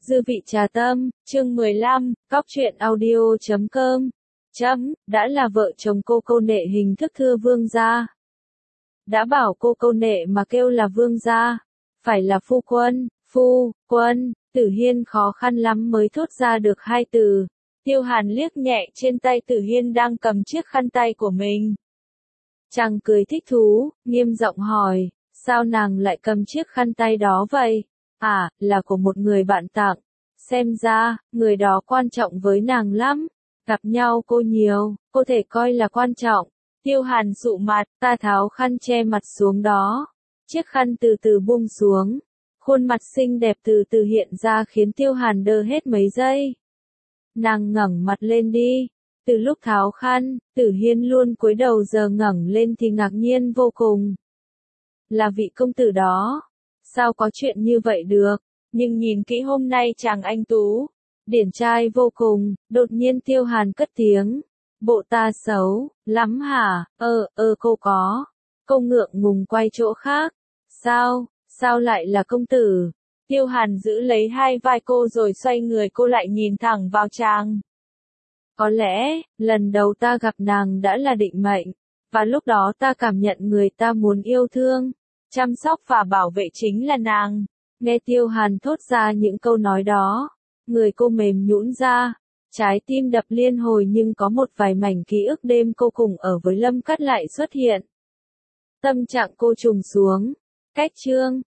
Dư vị trà tâm, chương 15, cóc truyện audio.com. Đã là vợ chồng cô câu nệ hình thức thưa vương gia. Đã bảo cô câu nệ mà kêu là vương gia, phải là phu quân, Tử Hiên khó khăn lắm mới thốt ra được hai từ. Tiêu Hàn liếc nhẹ trên tay Tử Hiên đang cầm chiếc khăn tay của mình. Chàng cười thích thú, nghiêm giọng hỏi, sao nàng lại cầm chiếc khăn tay đó vậy? À, là của một người bạn tặng. Xem ra, người đó quan trọng với nàng lắm. Gặp nhau cô nhiều, cô thể coi là quan trọng. Tiêu Hàn dụ mặt, ta tháo khăn che mặt xuống đó. Chiếc khăn từ từ buông xuống. Khuôn mặt xinh đẹp từ từ hiện ra khiến Tiêu Hàn đơ hết mấy giây. Nàng ngẩng mặt lên đi. Từ lúc tháo khăn, Tử Hiên luôn cúi đầu, giờ ngẩng lên thì ngạc nhiên vô cùng. Là vị công tử đó. Sao có chuyện như vậy được? Nhưng nhìn kỹ hôm nay chàng anh tú, điển trai vô cùng. Đột nhiên Tiêu Hàn cất tiếng. Bộ ta xấu lắm hả? Cô có. Cô ngượng ngùng quay chỗ khác. Sao lại là công tử? Tiêu Hàn giữ lấy hai vai cô rồi xoay người cô lại nhìn thẳng vào chàng. Có lẽ, lần đầu ta gặp nàng đã là định mệnh, và lúc đó ta cảm nhận người ta muốn yêu thương, chăm sóc và bảo vệ chính là nàng. Nghe Tiêu Hàn thốt ra những câu nói đó, người cô mềm nhũn ra, trái tim đập liên hồi, nhưng có một vài mảnh ký ức đêm cô cùng ở với Lâm Cát lại xuất hiện. Tâm trạng cô trùng xuống. Cách chương